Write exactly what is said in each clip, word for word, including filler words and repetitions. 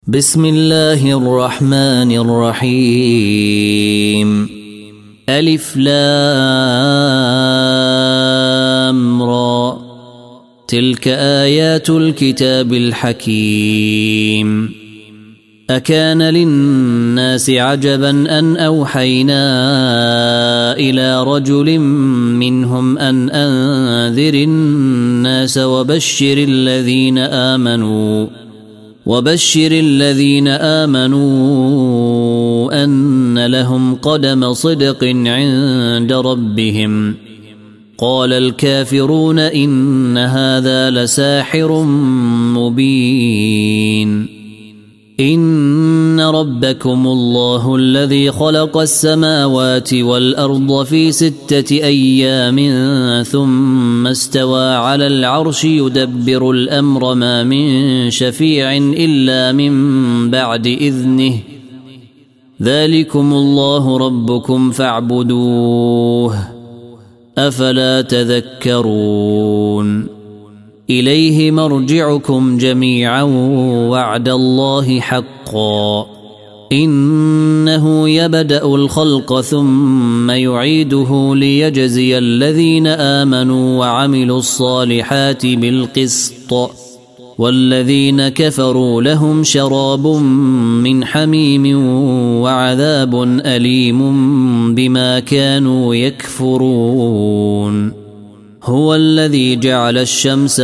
بسم الله الرحمن الرحيم. ألف لام را. تلك آيات الكتاب الحكيم. أكان للناس عجبا أن أوحينا إلى رجل منهم أن أنذر الناس وبشر الذين آمنوا وبشر الذين آمنوا أن لهم قدم صدق عند ربهم. قال الكافرون إن هذا لساحر مبين. إن ربكم الله الذي خلق السماوات والأرض في ستة أيام ثم استوى على العرش يدبر الأمر ما من شفيع إلا من بعد إذنه. ذلكم الله ربكم فاعبدوه أفلا تذكرون. إليه مرجعكم جميعا وعد الله حقا. إنه يبدأ الخلق ثم يعيده ليجزي الذين آمنوا وعملوا الصالحات بالقسط والذين كفروا لهم شراب من حميم وعذاب أليم بما كانوا يكفرون. هو الذي جعل الشمس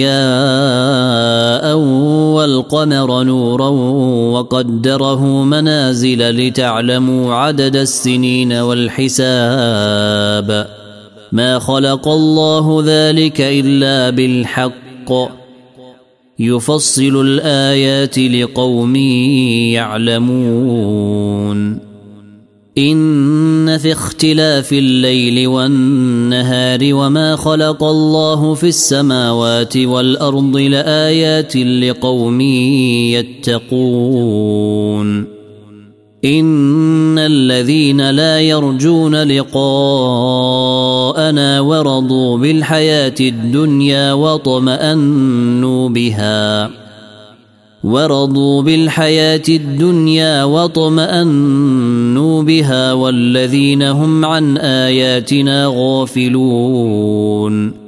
ضياء والقمر نورا وقدره منازل لتعلموا عدد السنين والحساب. ما خلق الله ذلك إلا بالحق يفصل الآيات لقوم يعلمون. إن في اختلاف الليل والنهار وما خلق الله في السماوات والأرض لآيات لقوم يتقون. إن الذين لا يرجون لقاءنا ورضوا بالحياة الدنيا واطمأنوا بها ورضوا بالحياة الدنيا واطمأنوا بها والذين هم عن آياتنا غافلون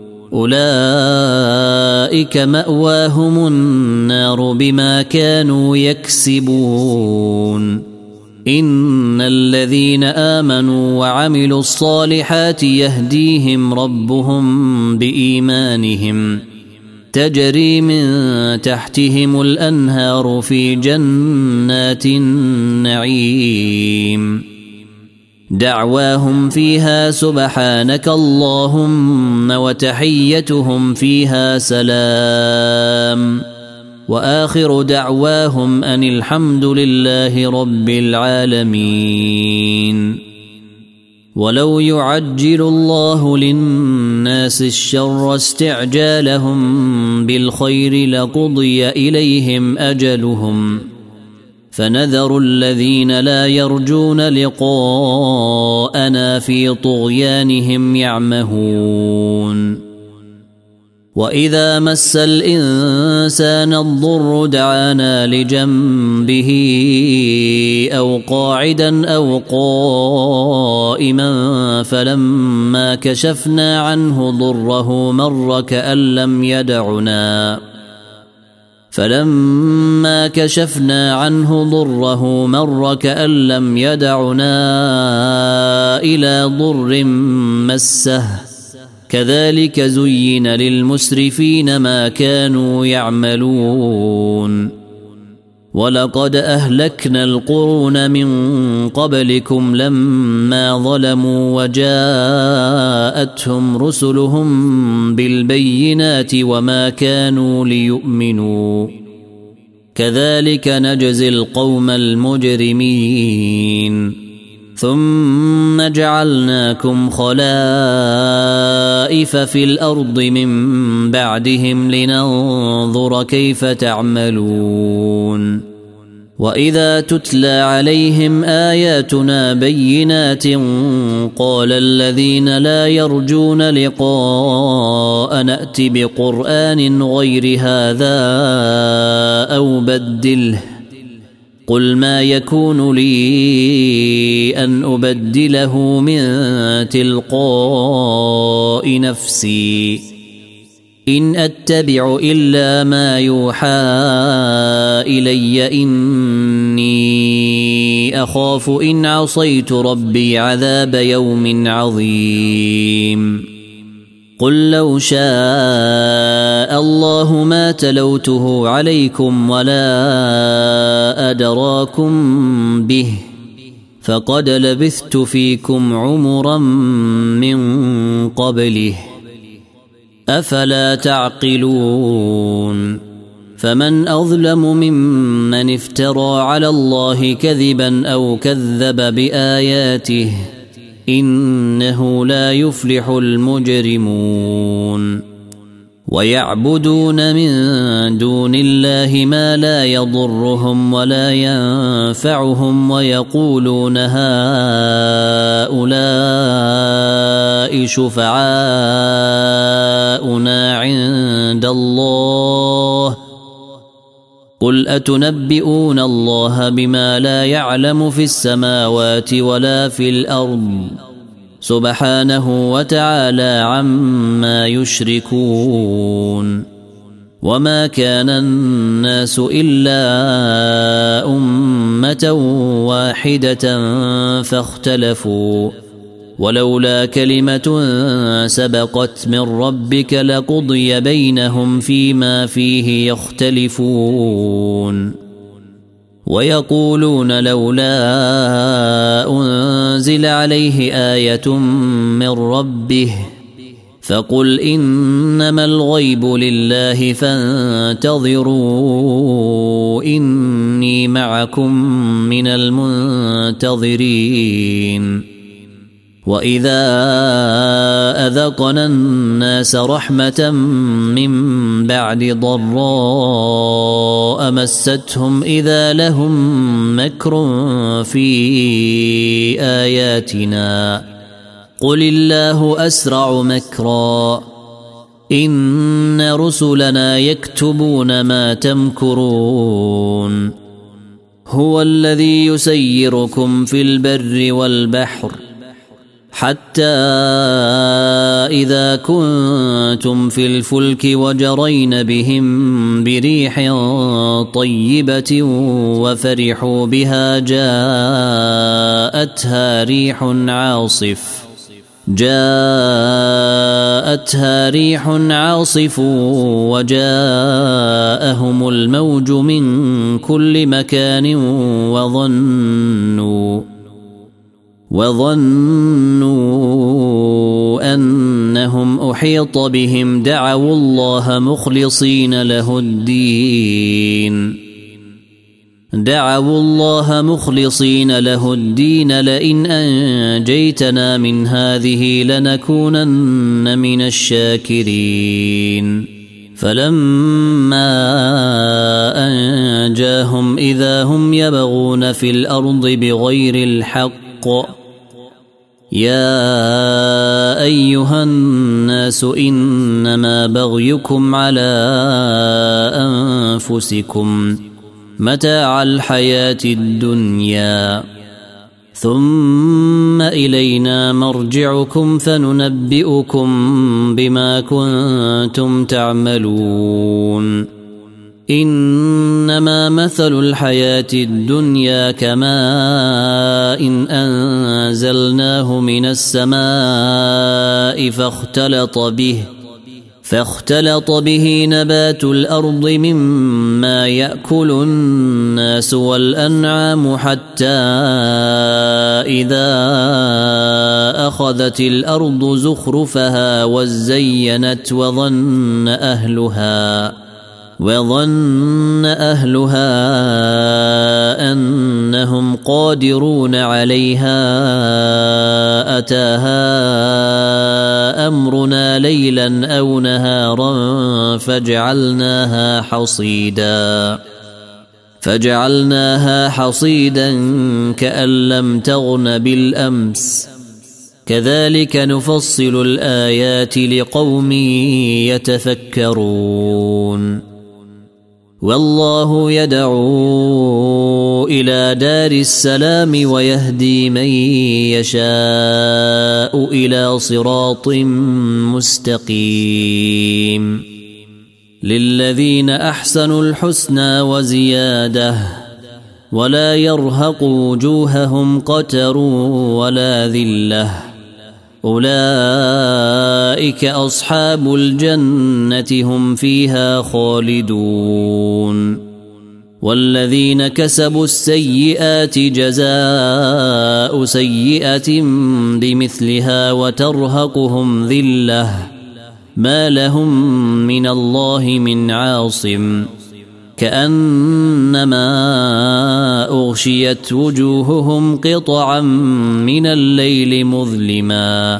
أولئك مأواهم النار بما كانوا يكسبون. إن الذين آمنوا وعملوا الصالحات يهديهم ربهم بإيمانهم تجري من تحتهم الأنهار في جنات النعيم. دعواهم فيها سبحانك اللهم وتحيتهم فيها سلام وآخر دعواهم أن الحمد لله رب العالمين. ولو يعجل الله للناس الشر استعجالهم بالخير لقضي إليهم أجلهم فنذر الذين لا يرجون لقاءنا في طغيانهم يعمهون. وإذا مس الإنسان الضر دعانا لجنبه أو قاعدا أو قائما فلما كشفنا عنه ضره مر كأن لم يدعنا فلما كشفنا عنه ضره مر كأن لم يدعنا إلى ضر مسه. كذلك زين للمسرفين ما كانوا يعملون. ولقد أهلكنا القرون من قبلكم لما ظلموا وجاءتهم رسلهم بالبينات وما كانوا ليؤمنوا. كذلك نجزي القوم المجرمين. ثم جعلناكم خلائف في الأرض من بعدهم لننظر كيف تعملون. وإذا تتلى عليهم آياتنا بينات قال الذين لا يرجون لقاء نأت بقرآن غير هذا أو بدله قل ما يكون لي أن أبدله من تلقاء نفسي إن أتبع إلا ما يوحى إلي إني أخاف إن عصيت ربي عذاب يوم عظيم قل لو شاء الله ما تلوته عليكم ولا أدراكم به فقد لبثت فيكم عمرا من قبله أفلا تعقلون فمن أظلم ممن افترى على الله كذبا أو كذب بآياته إنه لا يفلح المجرمون ويعبدون من دون الله ما لا يضرهم ولا ينفعهم ويقولون هؤلاء شفعاؤنا عند الله قل أتنبئون الله بما لا يعلم في السماوات ولا في الأرض سبحانه وتعالى عما يشركون وما كان الناس إلا أمة واحدة فاختلفوا ولولا كلمة سبقت من ربك لقضي بينهم فيما فيه يختلفون ويقولون لولا أنزل عليه آية من ربه فقل إنما الغيب لله فانتظروا إني معكم من المنتظرين وإذا أذقنا الناس رحمة من بعد ضراء مستهم إذا لهم مكر في آياتنا قل الله أسرع مكرا إن رسلنا يكتبون ما تمكرون هو الذي يسيركم في البر والبحر حتى إذا كنتم في الفلك وجرين بهم بريح طيبة وفرحوا بها جاءتها ريح عاصف جاءتها ريح عاصف وجاءهم الموج من كل مكان وظنوا وظنوا أنهم أحيط بهم دعوا الله مخلصين له الدين دعوا الله مخلصين له الدين لئن أنجيتنا من هذه لنكونن من الشاكرين فلما أنجاهم إذا هم يبغون في الأرض بغير الحق يا أيها الناس إنما بغيكم على أنفسكم متاع الحياة الدنيا ثم إلينا مرجعكم فننبئكم بما كنتم تعملون إنما مثل الحياة الدنيا كماء إن أنزلناه من السماء فاختلط به فاختلط به نبات الأرض مما يأكل الناس والأنعام حتى إذا أخذت الأرض زخرفها وزينت وظن أهلها وظن أهلها أنهم قادرون عليها أتاها أمرنا ليلا أو نهارا فجعلناها حصيدا فجعلناها حصيدا كأن لم تغن بالأمس كذلك نفصل الآيات لقوم يتفكرون والله يدعو إلى إلى دار السلام ويهدي من يشاء إلى صراط مستقيم للذين أحسنوا الحسنى وزيادة ولا يرهق وجوههم قتر ولا ذلة أولئك أصحاب الجنة هم فيها خالدون والذين كسبوا السيئات جزاء سيئة بمثلها وترهقهم ذلة ما لهم من الله من عاصم كأنما أغشيت وجوههم قطعا من الليل مظلما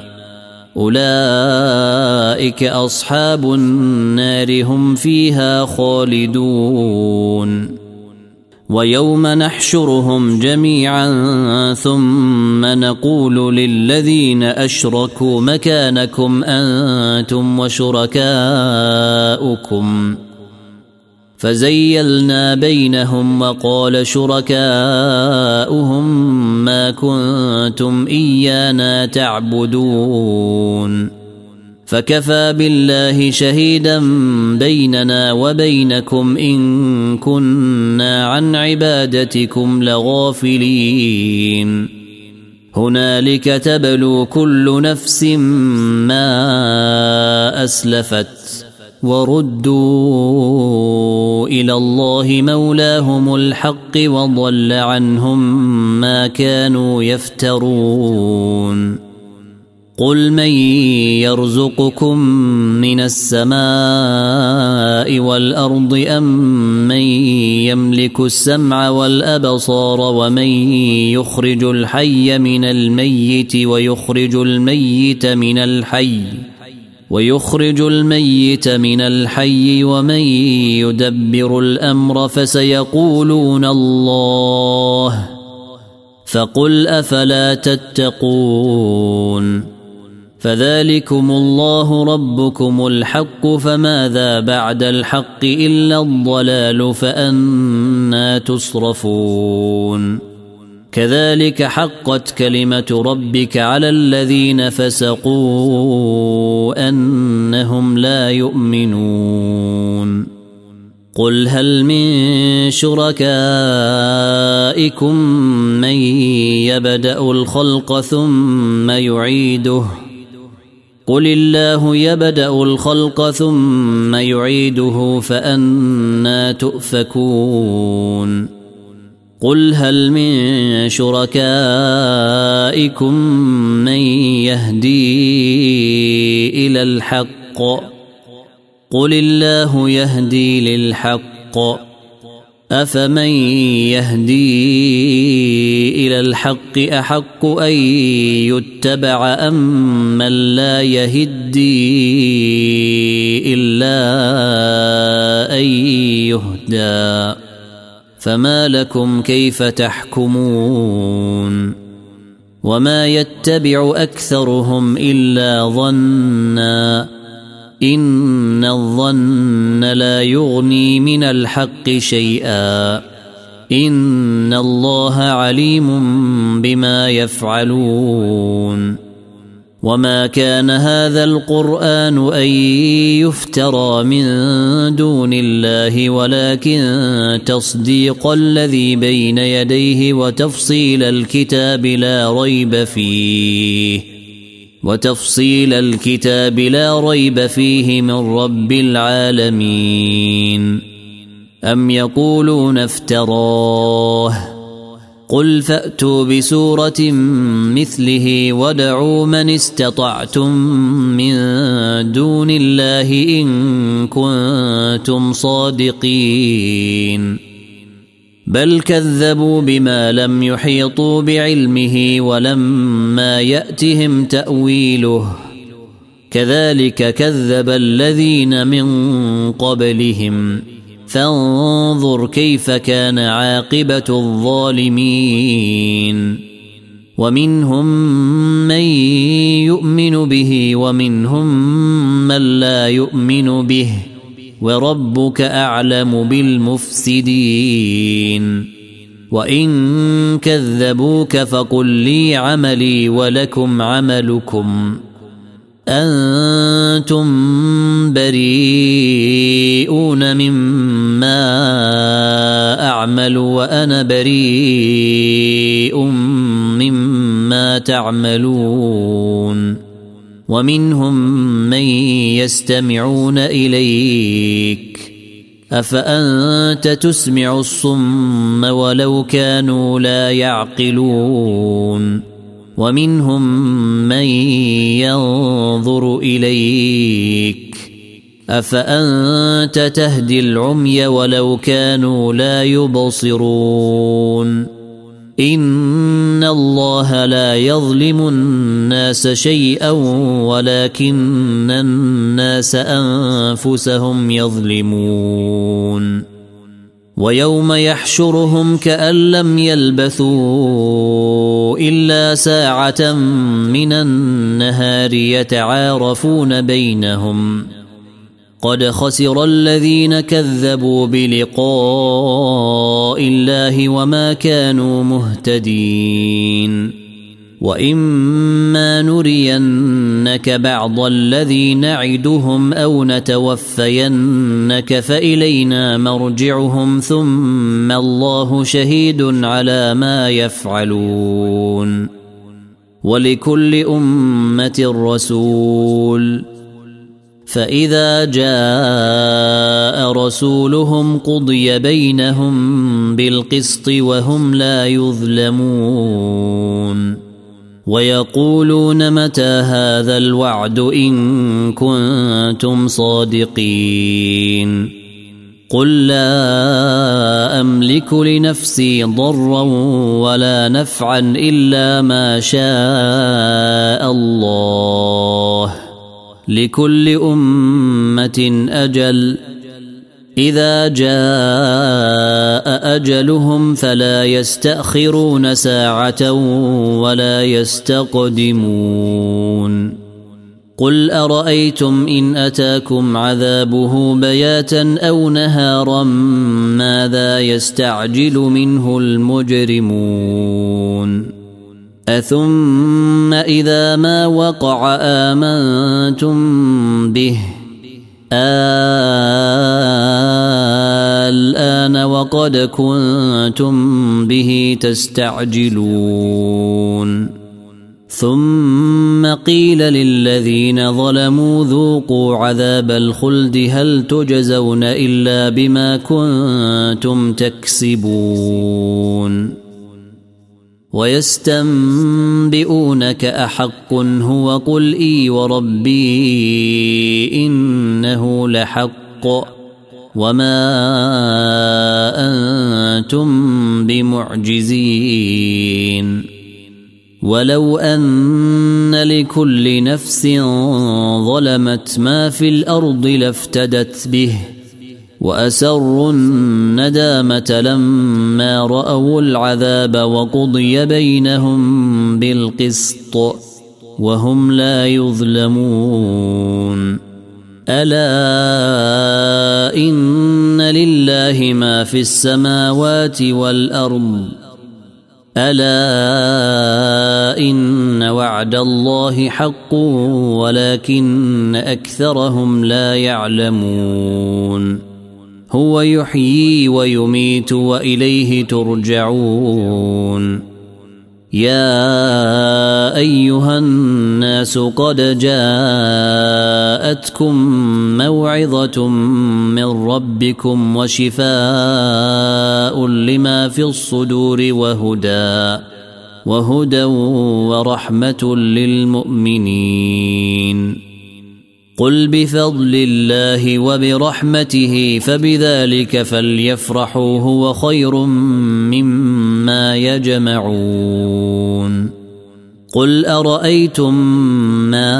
أولئك أصحاب النار هم فيها خالدون ويوم نحشرهم جميعا ثم نقول للذين أشركوا مكانكم أنتم وشركاؤكم فزيلنا بينهم وقال شركاؤهم ما كنتم إيانا تعبدون فكفى بالله شهيدا بيننا وبينكم إن كنا عن عبادتكم لغافلين هنالك تبلو كل نفس ما أسلفت وردوا إلى الله مولاهم الحق وضل عنهم ما كانوا يفترون قل من يرزقكم من السماء والأرض أم من يملك السمع والأبصار ومن يخرج الحي من الميت ويخرج الميت من الحي ويخرج الميت من الحي ومن يدبر الأمر فسيقولون الله فقل أفلا تتقون فذلكم الله ربكم الحق فماذا بعد الحق إلا الضلال فأنى تصرفون كذلك حقت كلمة ربك على الذين فسقوا أنهم لا يؤمنون قل هل من شركائكم من يبدأ الخلق ثم يعيده قل الله يبدأ الخلق ثم يعيده فأنى تؤفكون قل هل من شركائكم من يهدي إلى الحق قل الله يهدي للحق أفمن يهدي إلى الحق أحق أن يتبع أم من لا يهدي إلا أن يهدى فما لكم كيف تحكمون وما يتبع أكثرهم إلا ظنّا إن الظن لا يغني من الحق شيئا إن الله عليم بما يفعلون وما كان هذا القرآن أن يفترى من دون الله ولكن تصديق الذي بين يديه وتفصيل الكتاب لا ريب فيه وتفصيل الكتاب لا ريب فيه من رب العالمين أم يقولون افتراه قل فأتوا بسورة مثله ودعوا من استطعتم من دون الله إن كنتم صادقين بل كذبوا بما لم يحيطوا بعلمه ولما يأتهم تأويله كذلك كذب الذين من قبلهم فانظر كيف كان عاقبة الظالمين ومنهم من يؤمن به ومنهم من لا يؤمن به وربك أعلم بالمفسدين وإن كذبوك فقل لي عملي ولكم عملكم أنتم بريئون مما أعمل وأنا بريء مما تعملون ومنهم من يستمعون إليك أفأنت تسمع الصم ولو كانوا لا يعقلون ومنهم من ينظر إليك أفأنت تهدي العمي ولو كانوا لا يبصرون إن الله لا يظلم الناس شيئا ولكن الناس أنفسهم يظلمون ويوم يحشرهم كأن لم يلبثوا إلا ساعة من النهار يتعارفون بينهم قد خسر الذين كذبوا بلقاء الله وما كانوا مهتدين وإما نرينك بعض الذي نعدهم أو نتوفينك فإلينا مرجعهم ثم الله شهيد على ما يفعلون ولكل أمة رسول فإذا جاء رسولهم قضي بينهم بالقسط وهم لا يظلمون ويقولون متى هذا الوعد إن كنتم صادقين قل لا أملك لنفسي ضرا ولا نفعا إلا ما شاء الله لكل أمة أجل إذا جاء أجلهم فلا يستأخرون ساعة ولا يستقدمون قل أرأيتم إن أتاكم عذابه بياتا أو نهارا ماذا يستعجل منه المجرمون أثم إذا ما وقع آمنتم به الآن وقد كنتم به تستعجلون ثم قيل للذين ظلموا ذوقوا عذاب الخلد هل تجزون إلا بما كنتم تكسبون ويستنبئونك أحق هو قل إي وربي إنه لحق وما أنتم بمعجزين ولو أن لكل نفس ظلمت ما في الأرض لافتدت به وأسروا الندامة لما رأوا العذاب وقضي بينهم بالقسط وهم لا يظلمون ألا إن لله ما في السماوات والأرض ألا إن وعد الله حق ولكن أكثرهم لا يعلمون هو يحيي ويميت وإليه ترجعون يا أيها الناس قد جاءتكم موعظة من ربكم وشفاء لما في الصدور وهدى وهدى ورحمة للمؤمنين قل بفضل الله وبرحمته فبذلك فليفرحوا هو خير مما يجمعون قل أرأيتم ما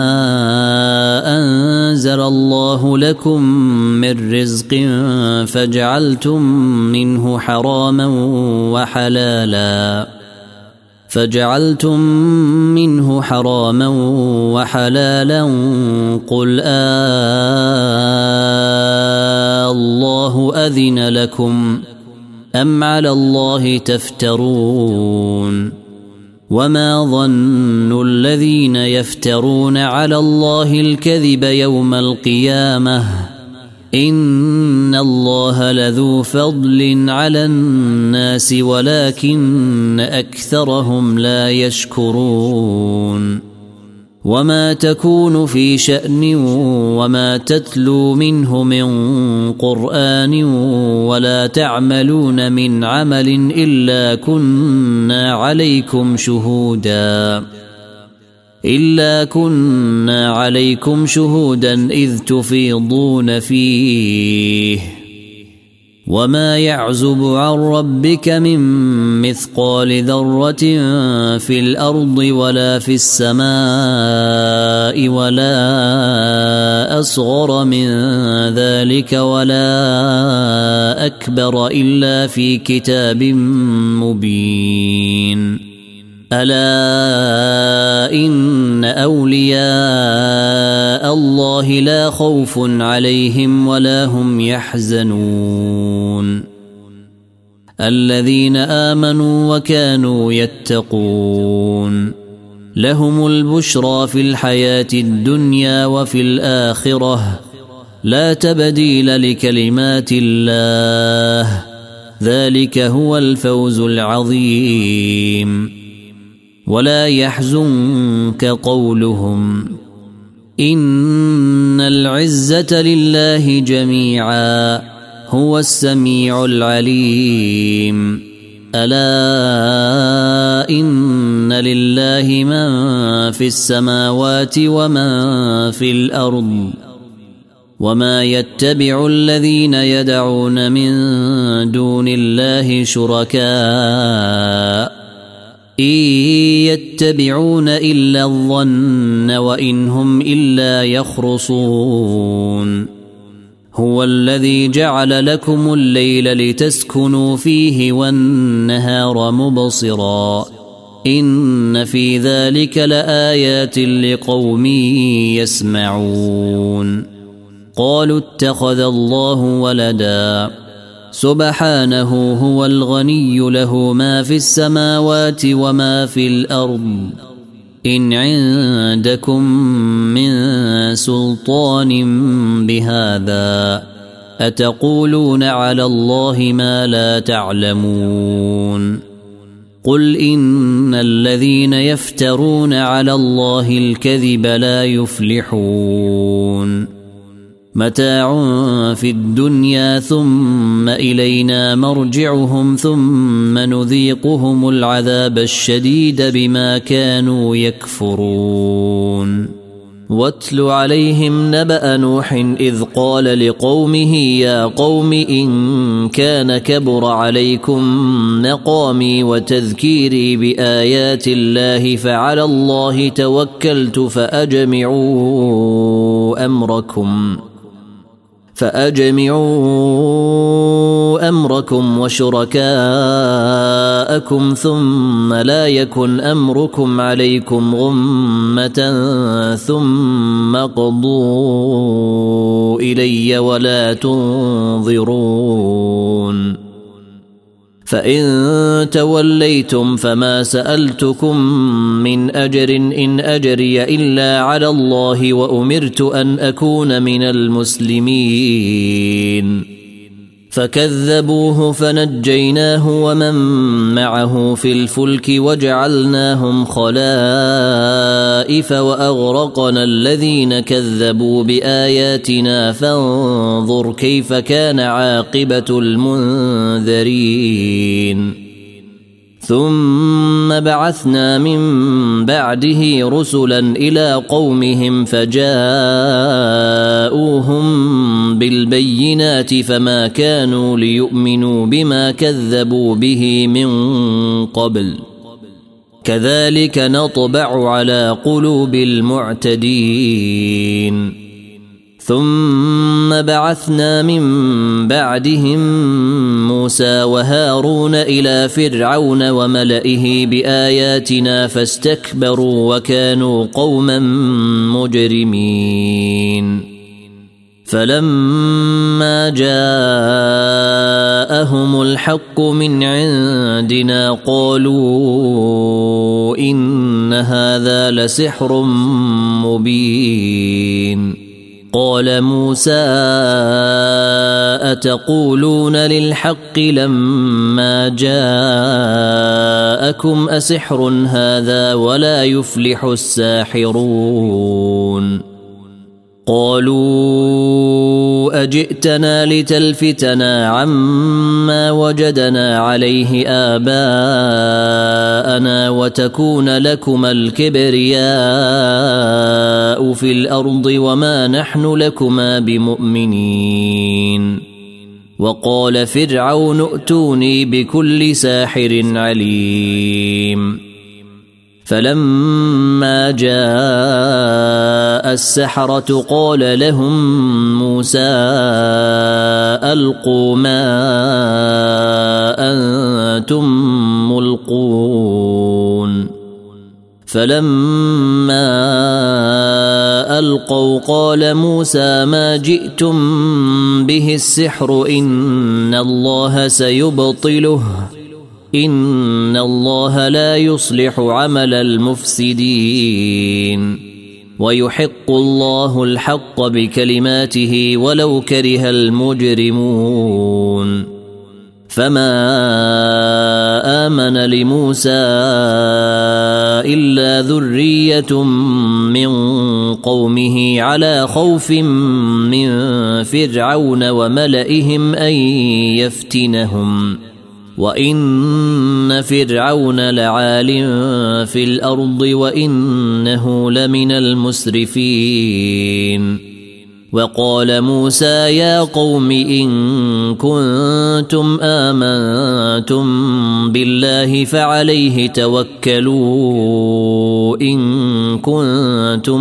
أنزل الله لكم من رزق فجعلتم منه حراما وحلالا فجعلتم منه حراما وحلالا قل آه الله أذن لكم أم على الله تفترون وما ظن الذين يفترون على الله الكذب يوم القيامة إن الله لذو فضل على الناس ولكن أكثرهم لا يشكرون وما تكون في شأن وما تتلو منه من قرآن ولا تعملون من عمل إلا كنا عليكم شهودا إلا كنا عليكم شهودا إذ تفيضون فيه وما يعزب عن ربك من مثقال ذرة في الأرض ولا في السماء ولا أصغر من ذلك ولا أكبر إلا في كتاب مبين ألا إن أولياء الله لا خوف عليهم ولا هم يحزنون الذين آمنوا وكانوا يتقون لهم البشرى في الحياة الدنيا وفي الآخرة لا تبديل لكلمات الله ذلك هو الفوز العظيم ولا يحزنك قولهم إن العزة لله جميعا هو السميع العليم ألا إن لله من في السماوات ومن في الأرض وما يتبع الذين يدعون من دون الله شركاء إن يتبعون إلا الظن وإن هم إلا يخرصون هو الذي جعل لكم الليل لتسكنوا فيه والنهار مبصرا إن في ذلك لآيات لقوم يسمعون قالوا اتخذ الله ولدا سبحانه هو الغني له ما في السماوات وما في الأرض إن عندكم من سلطان بهذا أتقولون على الله ما لا تعلمون قل إن الذين يفترون على الله الكذب لا يفلحون متاع في الدنيا ثم إلينا مرجعهم ثم نذيقهم العذاب الشديد بما كانوا يكفرون واتل عليهم نبأ نوح إذ قال لقومه يا قوم إن كان كبر عليكم مقامي وتذكيري بآيات الله فعلى الله توكلت فأجمعوا أمركم فأجمعوا أمركم وشركاءكم ثم لا يكن أمركم عليكم غمة ثم قضوا إلي ولا تنظرون فإن توليتم فما سألتكم من أجر إن أجري إلا على الله وأمرت أن أكون من المسلمين فكذبوه فنجيناه ومن معه في الفلك وجعلناهم خلائف وأغرقنا الذين كذبوا بآياتنا فانظر كيف كان عاقبة المنذرين ثم بعثنا من بعده رسلا إلى قومهم فجاءوهم بالبينات فما كانوا ليؤمنوا بما كذبوا به من قبل كذلك نطبع على قلوب المعتدين ثم بعثنا من بعدهم موسى وهارون إلى فرعون وملئه بآياتنا فاستكبروا وكانوا قوما مجرمين فلما جاءهم الحق من عندنا قالوا إن هذا لسحر مبين. قال موسى أتقولون للحق لما جاءكم أسحر هذا ولا يفلح الساحرون. قالوا أجئتنا لتلفتنا عما وجدنا عليه آباءنا وتكون لكما الكبرياء في الأرض وما نحن لكما بمؤمنين. وقال فرعون ائتوني بكل ساحر عليم. فلما جاء السحرة قال لهم موسى ألقوا ما أنتم ملقون. فلما ألقوا قال موسى ما جئتم به السحر إن الله سيبطله إن الله لا يصلح عمل المفسدين ويحق الله الحق بكلماته ولو كره المجرمون. فما آمن لموسى إلا ذرية من قومه على خوف من فرعون وملئهم أن يفتنهم وإن فرعون لعال في الأرض وإنه لمن المسرفين. وقال موسى يا قوم إن كنتم آمنتم بالله فعليه توكلوا إن كنتم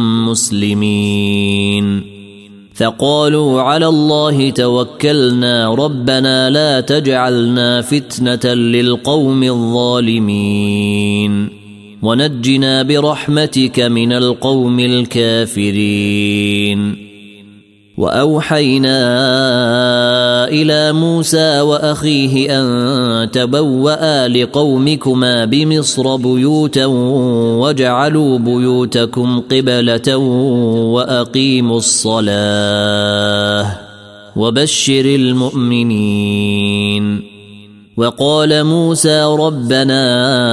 مسلمين. فقالوا على الله توكلنا ربنا لا تجعلنا فتنة للقوم الظالمين ونجنا برحمتك من القوم الكافرين. وأوحينا إلى موسى وأخيه أن تبوأ لقومكما بمصر بيوتا وجعلوا بيوتكم قبلة وأقيموا الصلاة وبشر المؤمنين. وقال موسى ربنا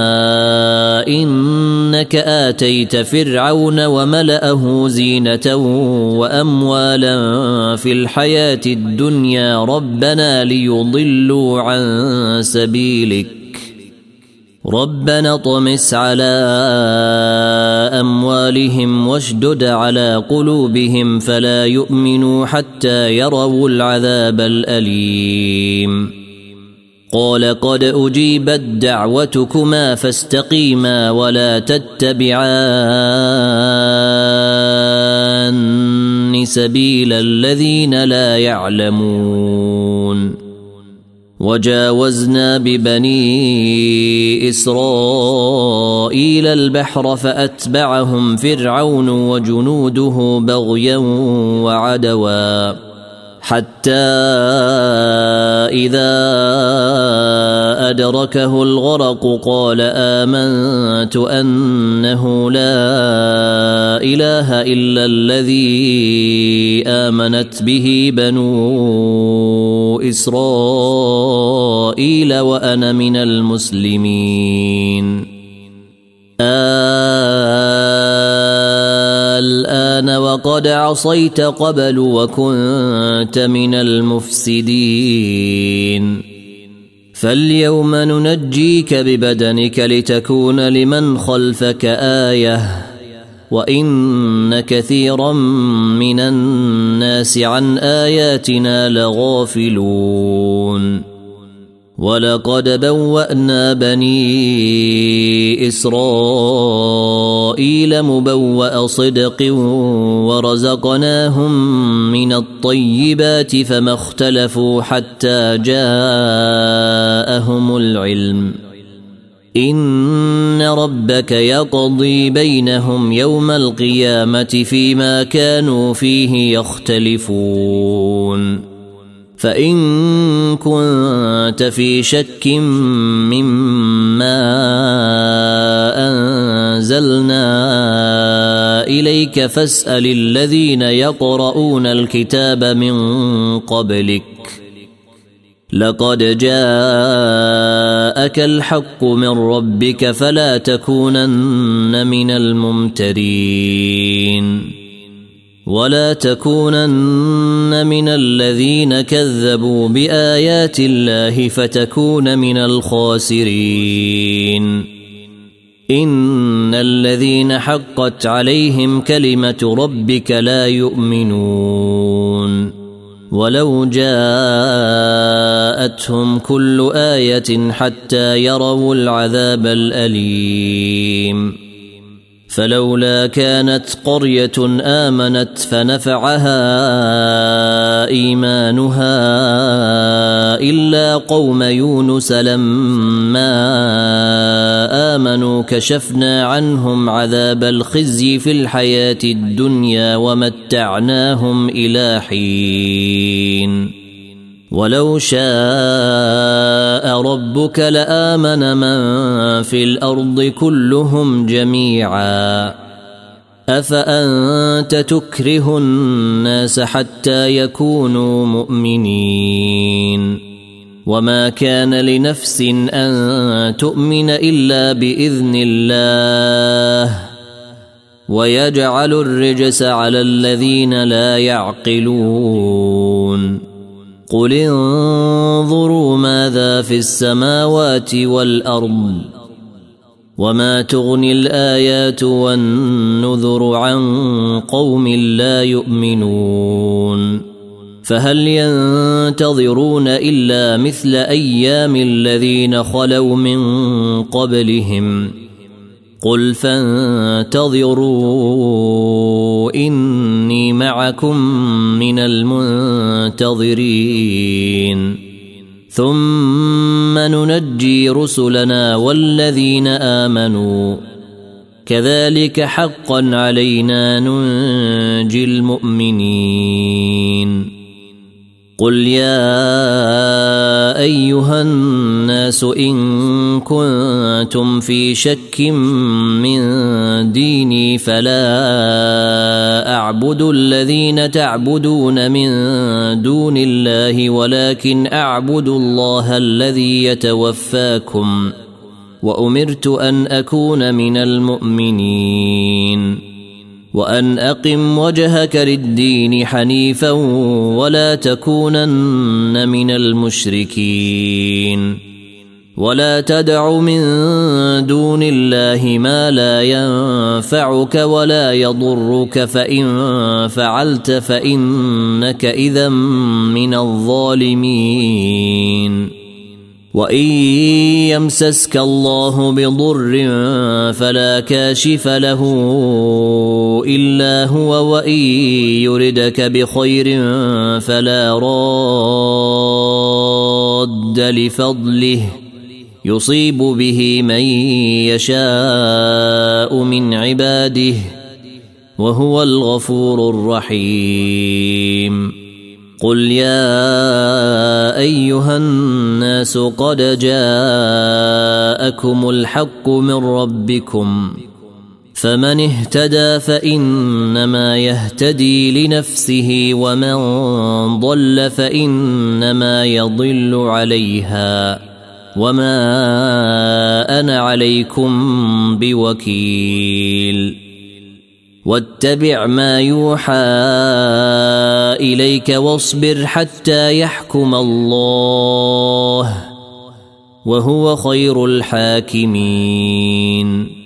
إنك آتيت فرعون وملأه زينة وأموالا في الحياة الدنيا ربنا ليضلوا عن سبيلك ربنا طمس على أموالهم واشدد على قلوبهم فلا يؤمنوا حتى يروا العذاب الأليم. قال قد أجيبت دعوتكما فاستقيما ولا تتبعان سبيل الذين لا يعلمون. وجاوزنا ببني إسرائيل البحر فأتبعهم فرعون وجنوده بغيا وعدوا حتى إذا أدركه الغرق قال آمنت أنه لا إله إلا الذي آمنت به بنو إسرائيل وأنا من المسلمين. الآن وقد عصيت قبل وكنت من المفسدين فاليوم ننجيك ببدنك لتكون لمن خلفك آية وإن كثيرا من الناس عن آياتنا لغافلون. ولقد بوأنا بني إسرائيل مبوأ صدق ورزقناهم من الطيبات فما اختلفوا حتى جاءهم العلم إن ربك يقضي بينهم يوم القيامة فيما كانوا فيه يختلفون فإن كنت في شك مما أنزلنا إليك فاسأل الذين يقرؤون الكتاب من قبلك لقد جاءك الحق من ربك فلا تكونن من الممترين ولا تكونن من الذين كذبوا بآيات الله فتكون من الخاسرين إن الذين حقت عليهم كلمة ربك لا يؤمنون ولو جاءتهم كل آية حتى يروا العذاب الأليم فلولا كانت قرية آمنت فنفعها إيمانها إلا قوم يونس لما آمنوا كشفنا عنهم عذاب الخزي في الحياة الدنيا ومتعناهم إلى حين ولو شاء ربك لآمن من في الأرض كلهم جميعا أفأنت تكره الناس حتى يكونوا مؤمنين وما كان لنفس أن تؤمن إلا بإذن الله ويجعل الرجس على الذين لا يعقلون قل انظروا ماذا في السماوات والأرض وما تغني الآيات والنذر عن قوم لا يؤمنون فهل ينتظرون إلا مثل أيام الذين خلوا من قبلهم قل فانتظروا إني معكم من المنتظرين ثم ننجي رسلنا والذين آمنوا كذلك حقا علينا ننجي المؤمنين قل يا أيها الناس إن كنتم في شك من ديني فلا أعبد الذين تعبدون من دون الله ولكن أعبد الله الذي يتوفاكم وأمرت أن أكون من المؤمنين وأن أقم وجهك للدين حنيفا ولا تكونن من المشركين ولا تدع من دون الله ما لا ينفعك ولا يضرك فإن فعلت فإنك إذا من الظالمين وإن يمسسك الله بضر فلا كاشف له إلا هو وإن يردك بخير فلا راد لفضله يصيب به من يشاء من عباده وهو الغفور الرحيم قل يا أيها الناس قد جاءكم الحق من ربكم فمن اهتدى فإنما يهتدي لنفسه ومن ضل فإنما يضل عليها وما أنا عليكم بوكيل واتبع ما يوحى إليك واصبر حتى يحكم الله وهو خير الحاكمين